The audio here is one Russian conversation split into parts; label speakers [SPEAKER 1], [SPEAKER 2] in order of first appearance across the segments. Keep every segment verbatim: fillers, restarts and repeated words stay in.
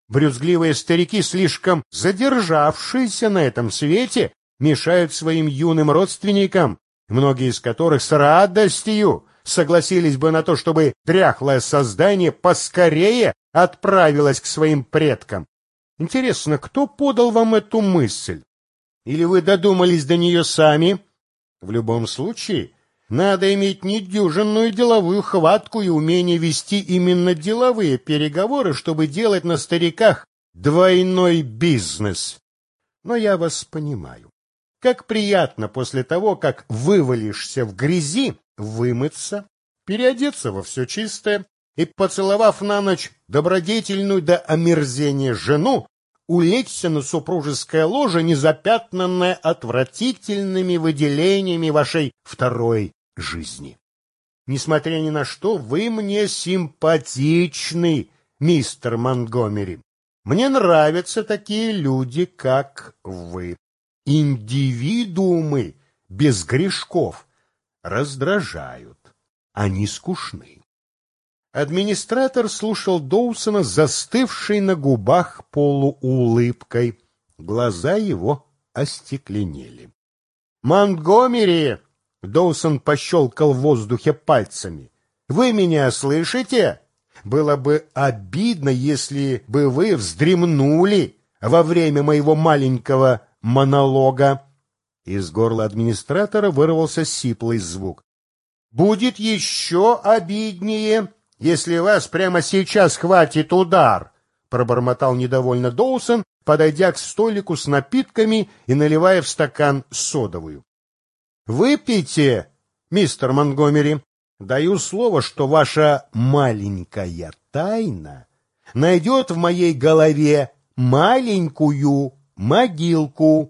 [SPEAKER 1] Брюзгливые старики, слишком задержавшиеся на этом свете, мешают своим юным родственникам, многие из которых с радостью согласились бы на то, чтобы дряхлое создание поскорее отправилось к своим предкам. Интересно, кто подал вам эту мысль? Или вы додумались до нее сами? В любом случае, надо иметь недюжинную деловую хватку и умение вести именно деловые переговоры, чтобы делать на стариках двойной бизнес. Но я вас понимаю. Как приятно после того, как вывалишься в грязи, вымыться, переодеться во все чистое и, поцеловав на ночь добродетельную до омерзения жену, улечься на супружеское ложе, незапятнанное отвратительными выделениями вашей второй жизни. Несмотря ни на что, вы мне симпатичны, мистер Монтгомери. Мне нравятся такие люди, как вы. Индивидуумы без грешков раздражают, они скучны. Администратор слушал Доусона с застывшей на губах полуулыбкой. Глаза его остекленели. «Монтгомери!» — Доусон пощелкал в воздухе пальцами. «Вы меня слышите? Было бы обидно, если бы вы вздремнули во время моего маленького монолога». Из горла администратора вырвался сиплый звук. «Будет еще обиднее, если вас прямо сейчас хватит удар», — пробормотал недовольно Доусон, подойдя к столику с напитками и наливая в стакан содовую. «Выпейте, мистер Монтгомери. Даю слово, что ваша маленькая тайна найдет в моей голове маленькую могилку».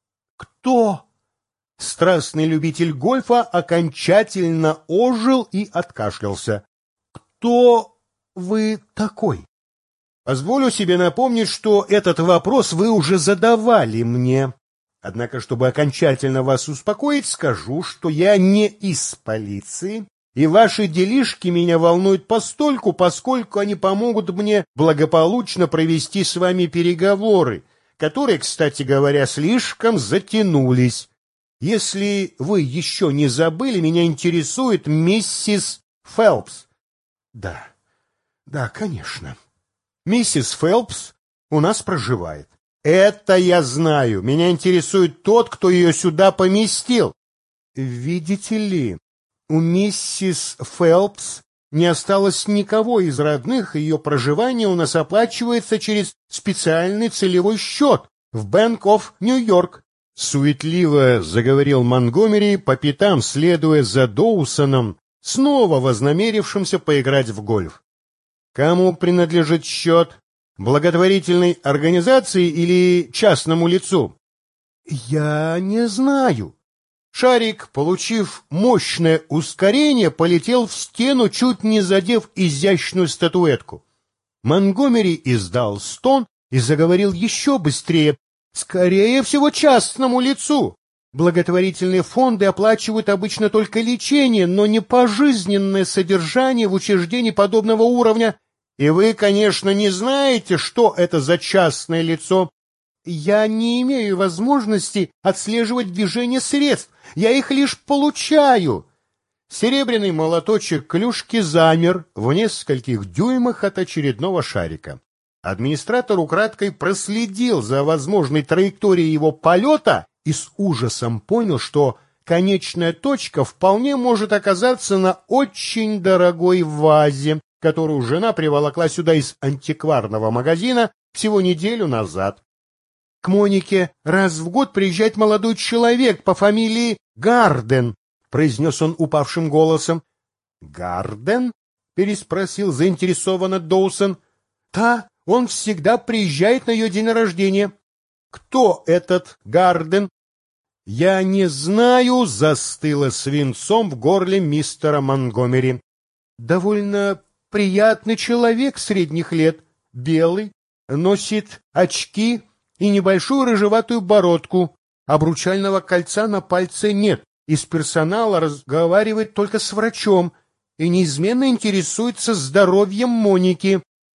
[SPEAKER 1] «Кто?» Страстный любитель гольфа окончательно ожил и откашлялся. «Кто вы такой?» Позволю себе напомнить, что этот вопрос вы уже задавали мне. Однако, чтобы окончательно вас успокоить, скажу, что я не из полиции, и ваши делишки меня волнуют постольку, поскольку они помогут мне благополучно провести с вами переговоры, которые, кстати говоря, слишком затянулись. Если вы еще не забыли, меня интересует миссис Фелпс. Да, да, конечно. Миссис Фелпс у нас проживает. Это я знаю. Меня интересует тот, кто ее сюда поместил. Видите ли, у миссис Фелпс не осталось никого из родных, и ее проживание у нас оплачивается через специальный целевой счет в Bank of New York. Суетливо заговорил Монтгомери, по пятам следуя за Доусоном, снова вознамерившимся поиграть в гольф. Кому принадлежит счет? Благотворительной организации или частному лицу? Я не знаю. Шарик, получив мощное ускорение, полетел в стену, чуть не задев изящную статуэтку. Монтгомери издал стон и заговорил еще быстрее. Скорее всего, частному лицу. Благотворительные фонды оплачивают обычно только лечение, но не пожизненное содержание в учреждении подобного уровня. И вы, конечно, не знаете, что это за частное лицо. Я не имею возможности отслеживать движение средств, я их лишь получаю. Серебряный молоточек клюшки замер в нескольких дюймах от очередного шарика. Администратор украдкой проследил за возможной траекторией его полета и с ужасом понял, что конечная точка вполне может оказаться на очень дорогой вазе, которую жена приволокла сюда из антикварного магазина всего неделю назад. К Монике раз в год приезжает молодой человек по фамилии Гарден, произнес он упавшим голосом. Гарден? Переспросил заинтересованно Доусон. Да, он всегда приезжает на ее день рождения. Кто этот Гарден? Я не знаю, застыло свинцом в горле мистера Монтгомери. Довольно приятный человек средних лет, белый, носит очки и небольшую рыжеватую бородку. Обручального кольца на пальце нет. Из персонала разговаривает только с врачом и неизменно интересуется здоровьем Моники.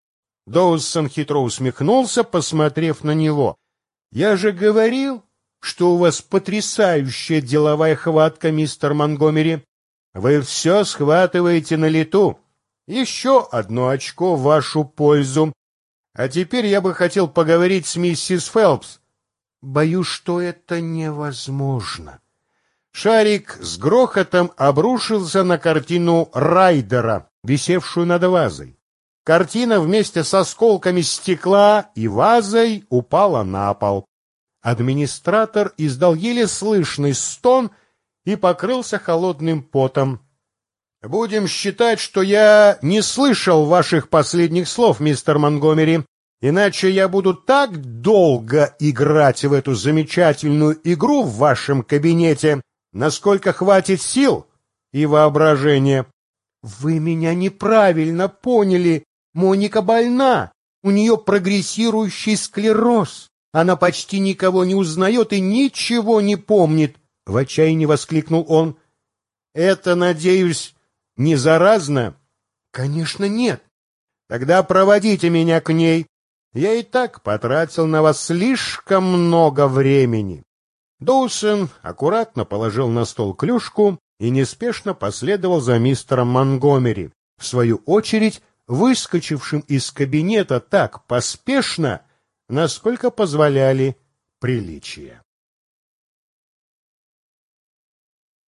[SPEAKER 1] Доусон хитро усмехнулся, посмотрев на него. «Я же говорил, что у вас потрясающая деловая хватка, мистер Монгомери. Вы все схватываете на лету. Еще одно очко в вашу пользу. А теперь я бы хотел поговорить с миссис Фелпс». «Боюсь, что это невозможно». Шарик с грохотом обрушился на картину Райдера, висевшую над вазой. Картина вместе с осколками стекла и вазой упала на пол. Администратор издал еле слышный стон и покрылся холодным потом. «Будем считать, что я не слышал ваших последних слов, мистер Монгомери, иначе я буду так долго играть в эту замечательную игру в вашем кабинете, насколько хватит сил и воображения». «Вы меня неправильно поняли. Моника больна. У нее прогрессирующий склероз. Она почти никого не узнает и ничего не помнит», — в отчаянии воскликнул он. «Это, надеюсь, не заразно?» «Конечно, нет». «Тогда проводите меня к ней. Я и так потратил на вас слишком много времени». Доусон аккуратно положил на стол клюшку и неспешно последовал за мистером Монгомери, в свою очередь выскочившим из кабинета так поспешно, насколько позволяли приличия.